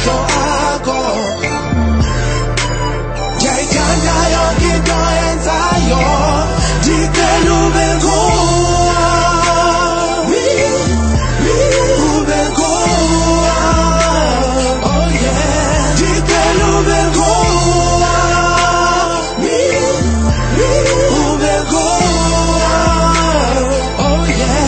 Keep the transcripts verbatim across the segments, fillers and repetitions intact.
kwamehlo akho. Ndiyayithanda yonke into yenzayo, ndicela ube nguwe, ube nguwe, oh yeah. Ndicela ube nguwe, ube nguwe, oh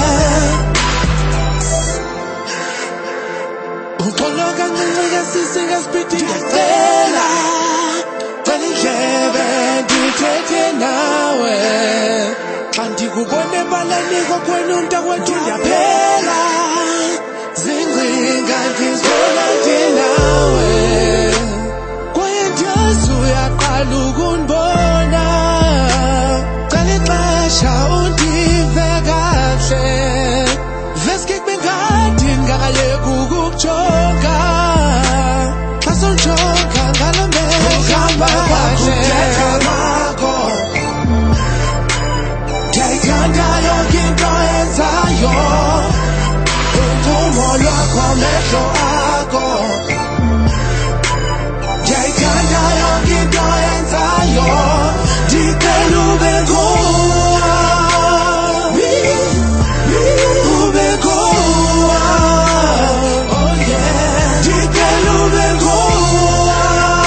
yeah. Uxolo kancinci ke sisi ngesipidi ndiyacela, cela indlebe ndithethe nawe. Xa ndikubona ebaleni kokwenu mntakwethu ndiyaphela, zingcinga ndizibona ndinawe. Kwaye ndiyazi uyaqala ukundibona, cela ixesha undive kakuhle. Veske kube ngathi ndingakayeki ukukujonga, xa sonjonga ngalo mehlo uhamba kakuhle. Ndiyayithanda yonke into yenzayo, udumo lwakho amehlo akho. Ndiyayithanda yonke into yenzayo, ndicela ube nguwe, ube nguwe, oh yeah. Ndicela ube nguwe,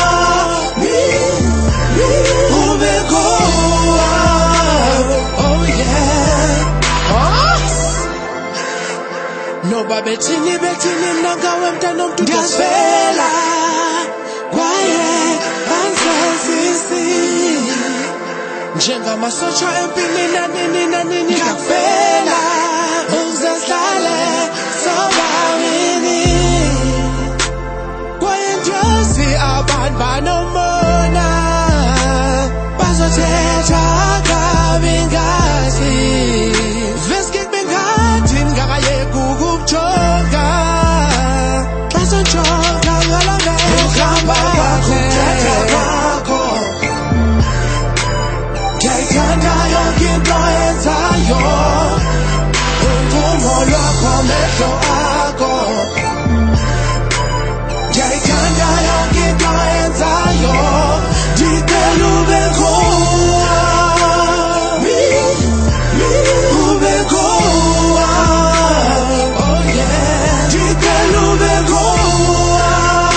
ube nguwe, oh yeah. Noba bethini bethini mna ngawe mntana omntu ndiyazivela, kwaye ansazisi njengamasotsha empini nanini nanini ngakuvela, uze sihlale sobabini. Kwaye ndiyazi abantu banomona, bazothetha kabi ngathi. Veske kube ngathi ndingakayeki ukukujonga, xa sonjonga ngalo mehlo uhamba kakuhle. Ndiyayithanda yonke into yenzayo, udumo lwakho amehlo akho. Ndiyayithanda yonke into yenzayo, ndicela ube nguwe, ube nguwe, oh yeah. Ndicela ube nguwe,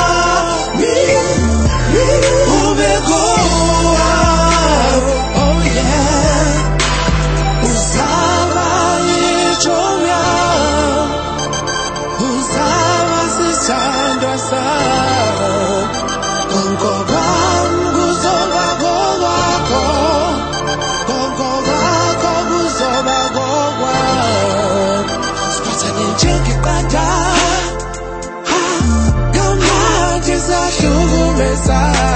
ube nguwe, oh yeah. Uzaba yitshomi yam, uzaba sisithandwa sam. Konke kwam kuzoba kokwakho, konke kwakho kuzoba kokwam. Siphathane njengeqanda, kamnandi sahlukumezana.